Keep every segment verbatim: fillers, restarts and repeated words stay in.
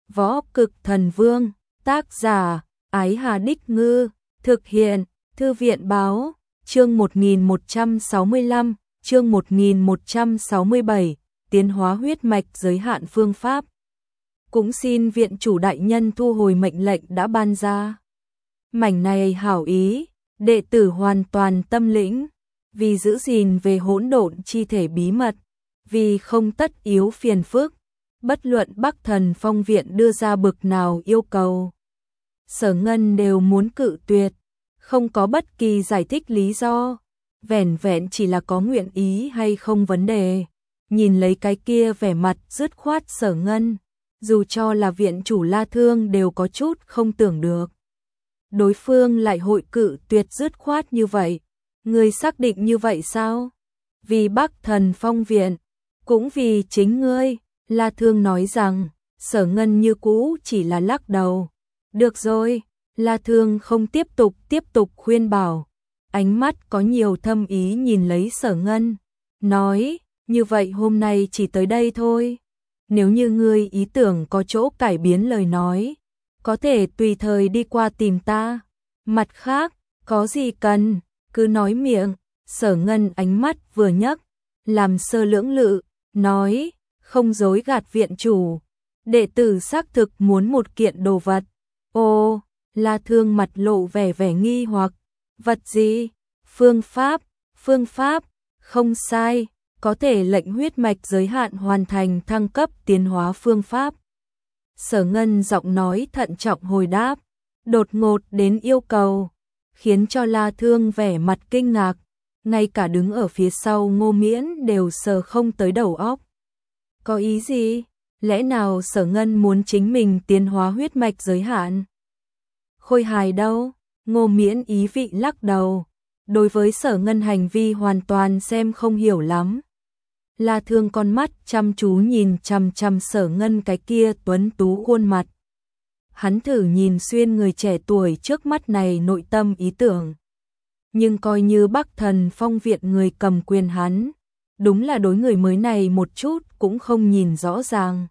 Võ Cực Thần Vương, tác giả, Ái Hà Đích Ngư, thực hiện, Thư viện Báo, chương một nghìn một trăm sáu mươi lăm, chương một nghìn một trăm sáu mươi bảy, tiến hóa huyết mạch giới hạn phương pháp. Cũng xin viện chủ đại nhân thu hồi mệnh lệnh đã ban ra. Mảnh này hảo ý, đệ tử hoàn toàn tâm lĩnh, vì giữ gìn về hỗn độn chi thể bí mật, vì không tất yếu phiền phức, bất luận Bắc Thần Phong viện đưa ra bực nào yêu cầu, Sở Ngân đều muốn cự tuyệt, không có bất kỳ giải thích lý do, vẻn vẹn chỉ là có nguyện ý hay không vấn đề. Nhìn lấy cái kia vẻ mặt dứt khoát Sở Ngân, dù cho là viện chủ La Thương đều có chút không tưởng được. Đối phương lại hội cự tuyệt dứt khoát như vậy, người xác định như vậy sao? Vì Bắc Thần Phong viện, cũng vì chính ngươi. La Thương nói rằng, Sở Ngân như cũ chỉ là lắc đầu. Được rồi, La Thương không tiếp tục tiếp tục khuyên bảo, ánh mắt có nhiều thâm ý nhìn lấy Sở Ngân, nói, như vậy hôm nay chỉ tới đây thôi. Nếu như ngươi ý tưởng có chỗ cải biến lời nói, có thể tùy thời đi qua tìm ta. Mặt khác, có gì cần, cứ nói miệng. Sở Ngân ánh mắt vừa nhấc, làm sơ lưỡng lự, nói, không dối gạt viện chủ, đệ tử xác thực muốn một kiện đồ vật. Ô, La Thương mặt lộ vẻ vẻ nghi hoặc, vật gì? Phương pháp, phương pháp, không sai, có thể lệnh huyết mạch giới hạn hoàn thành thăng cấp tiến hóa phương pháp. Sở Ngân giọng nói thận trọng hồi đáp, đột ngột đến yêu cầu, khiến cho La Thương vẻ mặt kinh ngạc, ngay cả đứng ở phía sau Ngô Miễn đều sờ không tới đầu óc. Có ý gì? Lẽ nào Sở Ngân muốn chính mình tiến hóa huyết mạch giới hạn? Khôi hài đâu? Ngô Miễn ý vị lắc đầu, đối với Sở Ngân hành vi hoàn toàn xem không hiểu lắm. La Thương con mắt chăm chú nhìn chằm chằm Sở Ngân cái kia tuấn tú khuôn mặt. Hắn thử nhìn xuyên người trẻ tuổi trước mắt này nội tâm ý tưởng. Nhưng coi như Bắc Thần Phong viện người cầm quyền hắn, đúng là đối người mới này một chút cũng không nhìn rõ ràng.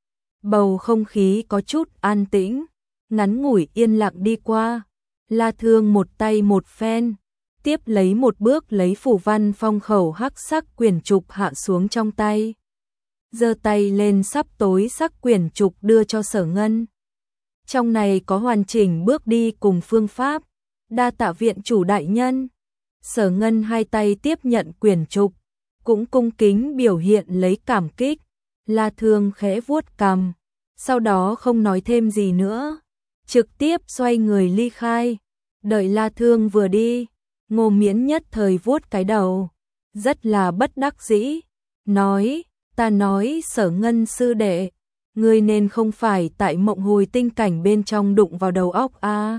Bầu không khí có chút an tĩnh, ngắn ngủi yên lặng đi qua. La Thương một tay một phen, tiếp lấy một bước lấy phủ văn phong khẩu hắc sắc quyển trục hạ xuống trong tay. Giơ tay lên sắp tối sắc quyển trục đưa cho Sở Ngân. Trong này có hoàn chỉnh bước đi cùng phương pháp, đa tạ viện chủ đại nhân. Sở Ngân hai tay tiếp nhận quyển trục, cũng cung kính biểu hiện lấy cảm kích. La Thương khẽ vuốt cằm, sau đó không nói thêm gì nữa, trực tiếp xoay người ly khai. Đợi La Thương vừa đi, Ngô Miễn nhất thời vuốt cái đầu, rất là bất đắc dĩ, nói, ta nói Sở Ngân sư đệ, ngươi nên không phải tại mộng hồi tinh cảnh bên trong đụng vào đầu óc a? À?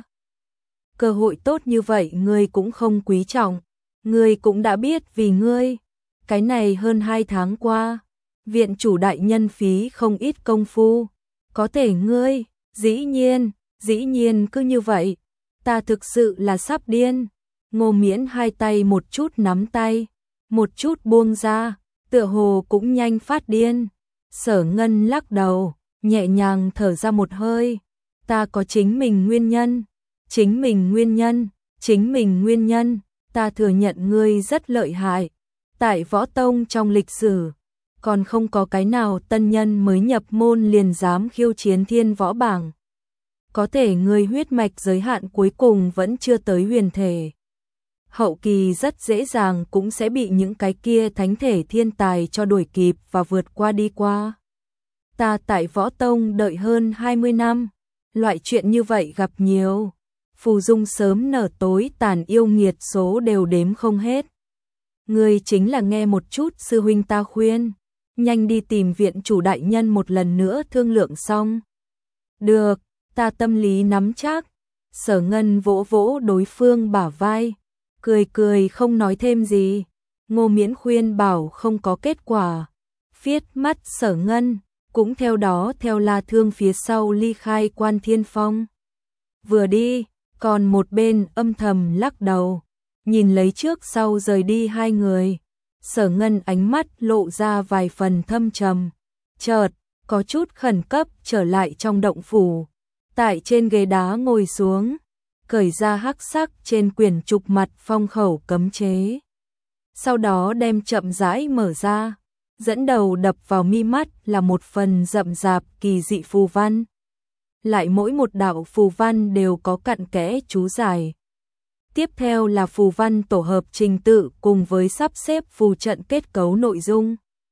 Cơ hội tốt như vậy ngươi cũng không quý trọng, ngươi cũng đã biết vì ngươi, cái này hơn hai tháng qua, viện chủ đại nhân phí không ít công phu, có thể ngươi, dĩ nhiên, dĩ nhiên cứ như vậy, ta thực sự là sắp điên. Ngô Miễn hai tay một chút nắm tay, một chút buông ra, tựa hồ cũng nhanh phát điên. Sở Ngân lắc đầu, nhẹ nhàng thở ra một hơi, ta có chính mình nguyên nhân, chính mình nguyên nhân, chính mình nguyên nhân, ta thừa nhận ngươi rất lợi hại. Tại võ tông trong lịch sử, còn không có cái nào tân nhân mới nhập môn liền dám khiêu chiến thiên võ bảng. Có thể ngươi huyết mạch giới hạn cuối cùng vẫn chưa tới huyền thể. Hậu kỳ rất dễ dàng cũng sẽ bị những cái kia thánh thể thiên tài cho đuổi kịp và vượt qua đi qua. Ta tại võ tông đợi hơn hai mươi năm, loại chuyện như vậy gặp nhiều. Phù dung sớm nở tối tàn yêu nghiệt số đều đếm không hết. Ngươi chính là nghe một chút sư huynh ta khuyên, nhanh đi tìm viện chủ đại nhân một lần nữa thương lượng xong. Được, ta tâm lý nắm chắc. Sở Ngân vỗ vỗ đối phương bả vai, cười cười không nói thêm gì. Ngô Miễn khuyên bảo không có kết quả, phiết mắt Sở Ngân, cũng theo đó theo La Thương phía sau ly khai Quan Thiên Phong. Vừa đi, còn một bên âm thầm lắc đầu, nhìn lấy trước sau rời đi hai người. Sở Ngân ánh mắt lộ ra vài phần thâm trầm, chợt có chút khẩn cấp trở lại trong động phủ, tại trên ghế đá ngồi xuống, cởi ra hắc sắc trên quyển trục mặt phong khẩu cấm chế. Sau đó đem chậm rãi mở ra, dẫn đầu đập vào mi mắt là một phần rậm rạp kỳ dị phù văn. Lại mỗi một đạo phù văn đều có cặn kẽ chú giải. Tiếp theo là phù văn tổ hợp trình tự cùng với sắp xếp phù trận kết cấu nội dung.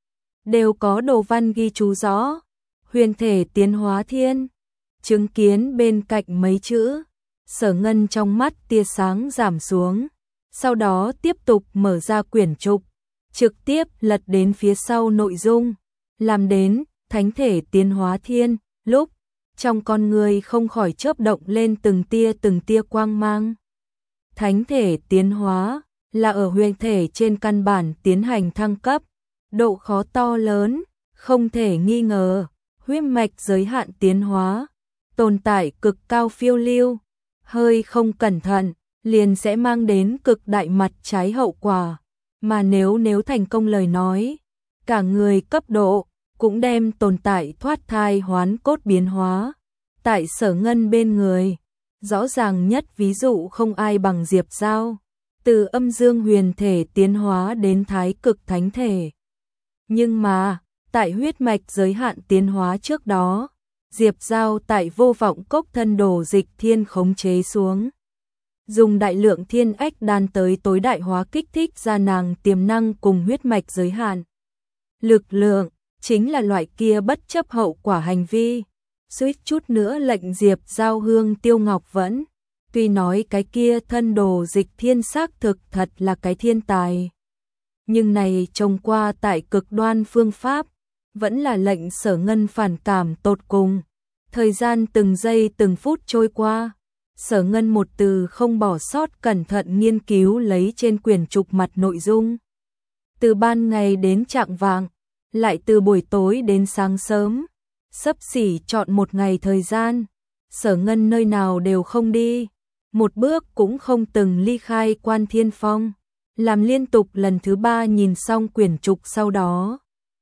Đều có đồ văn ghi chú rõ, huyền thể tiến hóa thiên. Chứng kiến bên cạnh mấy chữ, Sở Ngân trong mắt tia sáng giảm xuống. Sau đó tiếp tục mở ra quyển trục, trực tiếp lật đến phía sau nội dung, làm đến thánh thể tiến hóa thiên, lúc trong con người không khỏi chớp động lên từng tia từng tia quang mang. Thánh thể tiến hóa là ở huyền thể trên căn bản tiến hành thăng cấp, độ khó to lớn, không thể nghi ngờ. Huyết mạch giới hạn tiến hóa, tồn tại cực cao phiêu lưu, hơi không cẩn thận liền sẽ mang đến cực đại mặt trái hậu quả, mà nếu nếu thành công lời nói, cả người cấp độ cũng đem tồn tại thoát thai hoán cốt biến hóa. Tại Sở Ngân bên người, rõ ràng nhất ví dụ không ai bằng Diệp Giao, từ âm dương huyền thể tiến hóa đến thái cực thánh thể. Nhưng mà, tại huyết mạch giới hạn tiến hóa trước đó, Diệp Giao tại vô vọng cốc thân đồ dịch thiên khống chế xuống, dùng đại lượng thiên ách đan tới tối đại hóa kích thích ra nàng tiềm năng cùng huyết mạch giới hạn. Lực lượng, chính là loại kia bất chấp hậu quả hành vi, suýt chút nữa lệnh Diệp Giao hương tiêu ngọc vẫn. Tuy nói cái kia thân đồ dịch thiên xác thực thật là cái thiên tài, nhưng này trông qua tại cực đoan phương pháp, vẫn là lệnh Sở Ngân phản cảm tột cùng. Thời gian từng giây từng phút trôi qua, Sở Ngân một từ không bỏ sót cẩn thận nghiên cứu lấy trên quyển trục mặt nội dung. Từ ban ngày đến chạng vạng, lại từ buổi tối đến sáng sớm, xấp xỉ chọn một ngày thời gian, Sở Ngân nơi nào đều không đi, một bước cũng không từng ly khai Quan Thiên Phong, làm liên tục lần thứ ba nhìn xong quyển trục sau đó.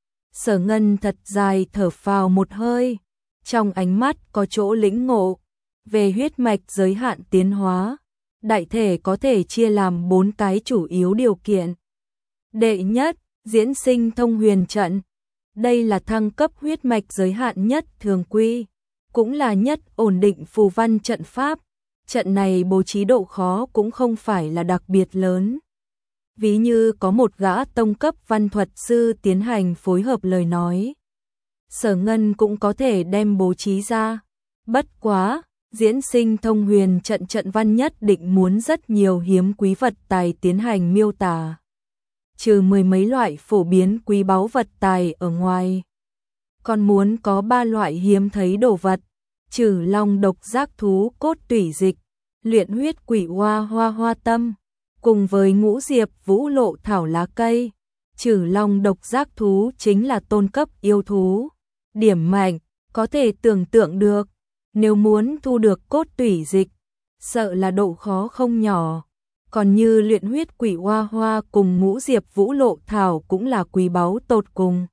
Sở Ngân thật dài thở phào một hơi, trong ánh mắt có chỗ lĩnh ngộ về huyết mạch giới hạn tiến hóa, đại thể có thể chia làm bốn cái chủ yếu điều kiện. Đệ nhất, diễn sinh thông huyền trận. Đây là thăng cấp huyết mạch giới hạn nhất thường quy, cũng là nhất ổn định phù văn trận pháp. Trận này bố trí độ khó cũng không phải là đặc biệt lớn. Ví như có một gã tông cấp văn thuật sư tiến hành phối hợp lời nói, Sở Ngân cũng có thể đem bố trí ra. Bất quá, diễn sinh thông huyền trận trận văn nhất định muốn rất nhiều hiếm quý vật tài tiến hành miêu tả. Trừ mười mấy loại phổ biến quý báu vật tài ở ngoài, còn muốn có ba loại hiếm thấy đồ vật, trừ long độc giác thú cốt tủy dịch, luyện huyết quỷ hoa hoa hoa tâm, cùng với ngũ diệp vũ lộ thảo lá cây. Trừ long độc giác thú chính là tôn cấp yêu thú, điểm mạnh, có thể tưởng tượng được, nếu muốn thu được cốt tủy dịch, sợ là độ khó không nhỏ. Còn như luyện huyết quỷ hoa hoa cùng ngũ diệp vũ lộ thảo cũng là quý báu tột cùng,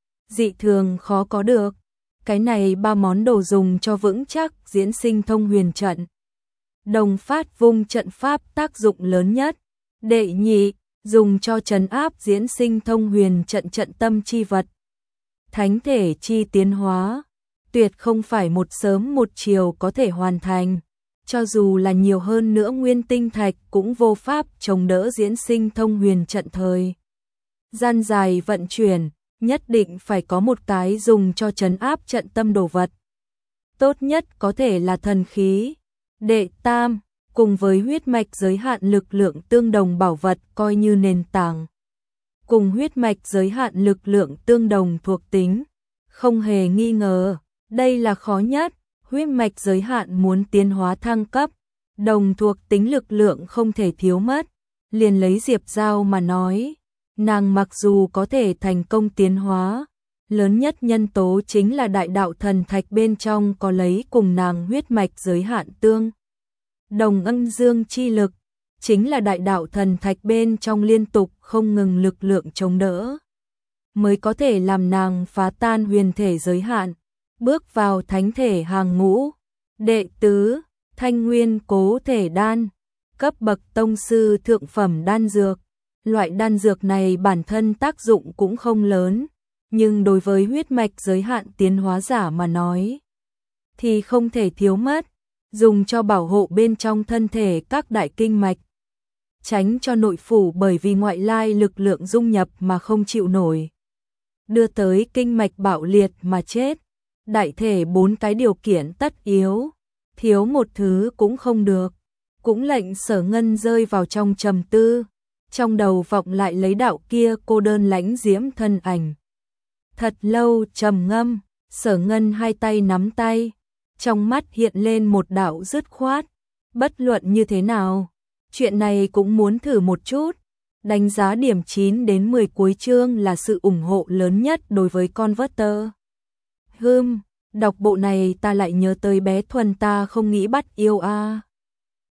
dị thường khó có được. Cái này ba món đồ dùng cho vững chắc diễn sinh thông huyền trận. Đồng phát vung trận pháp tác dụng lớn nhất. Đệ nhị, dùng cho trấn áp diễn sinh thông huyền trận trận tâm chi vật. Thánh thể chi tiến hóa, tuyệt không phải một sớm một chiều có thể hoàn thành. Cho dù là nhiều hơn nữa nguyên tinh thạch cũng vô pháp chống đỡ diễn sinh thông huyền trận thời gian dài vận chuyển, nhất định phải có một cái dùng cho trấn áp trận tâm đồ vật. Tốt nhất có thể là thần khí. Đệ tam, cùng với huyết mạch giới hạn lực lượng tương đồng bảo vật coi như nền tảng. Cùng huyết mạch giới hạn lực lượng tương đồng thuộc tính, không hề nghi ngờ, đây là khó nhất. Huyết mạch giới hạn muốn tiến hóa thăng cấp, đồng thuộc tính lực lượng không thể thiếu mất. Liền lấy Diệp Giao mà nói, nàng mặc dù có thể thành công tiến hóa, lớn nhất nhân tố chính là đại đạo thần thạch bên trong có lấy cùng nàng huyết mạch giới hạn tương đồng âm dương chi lực, chính là đại đạo thần thạch bên trong liên tục không ngừng lực lượng chống đỡ. mới có thể làm nàng phá tan huyền thể giới hạn, bước vào thánh thể hàng ngũ. Đệ tứ, Thanh Nguyên Cố Thể Đan, cấp bậc tông sư thượng phẩm đan dược. Loại đan dược này bản thân tác dụng cũng không lớn, nhưng đối với huyết mạch giới hạn tiến hóa giả mà nói thì không thể thiếu mất, dùng cho bảo hộ bên trong thân thể các đại kinh mạch, tránh cho nội phủ bởi vì ngoại lai lực lượng dung nhập mà không chịu nổi, đưa tới kinh mạch bạo liệt mà chết. Đại thể bốn cái điều kiện tất yếu, thiếu một thứ cũng không được, cũng lệnh Sở Ngân rơi vào trong trầm tư, trong đầu vọng lại lấy đạo kia cô đơn lãnh diễm thân ảnh. Thật lâu trầm ngâm, Sở Ngân hai tay nắm tay, trong mắt hiện lên một đạo dứt khoát, bất luận như thế nào, chuyện này cũng muốn thử một chút. Đánh giá điểm chín đến mười cuối chương là sự ủng hộ lớn nhất đối với Converter. Hừm, đọc bộ này ta lại nhớ tới bé Thuần ta không nghĩ bắt yêu a. À.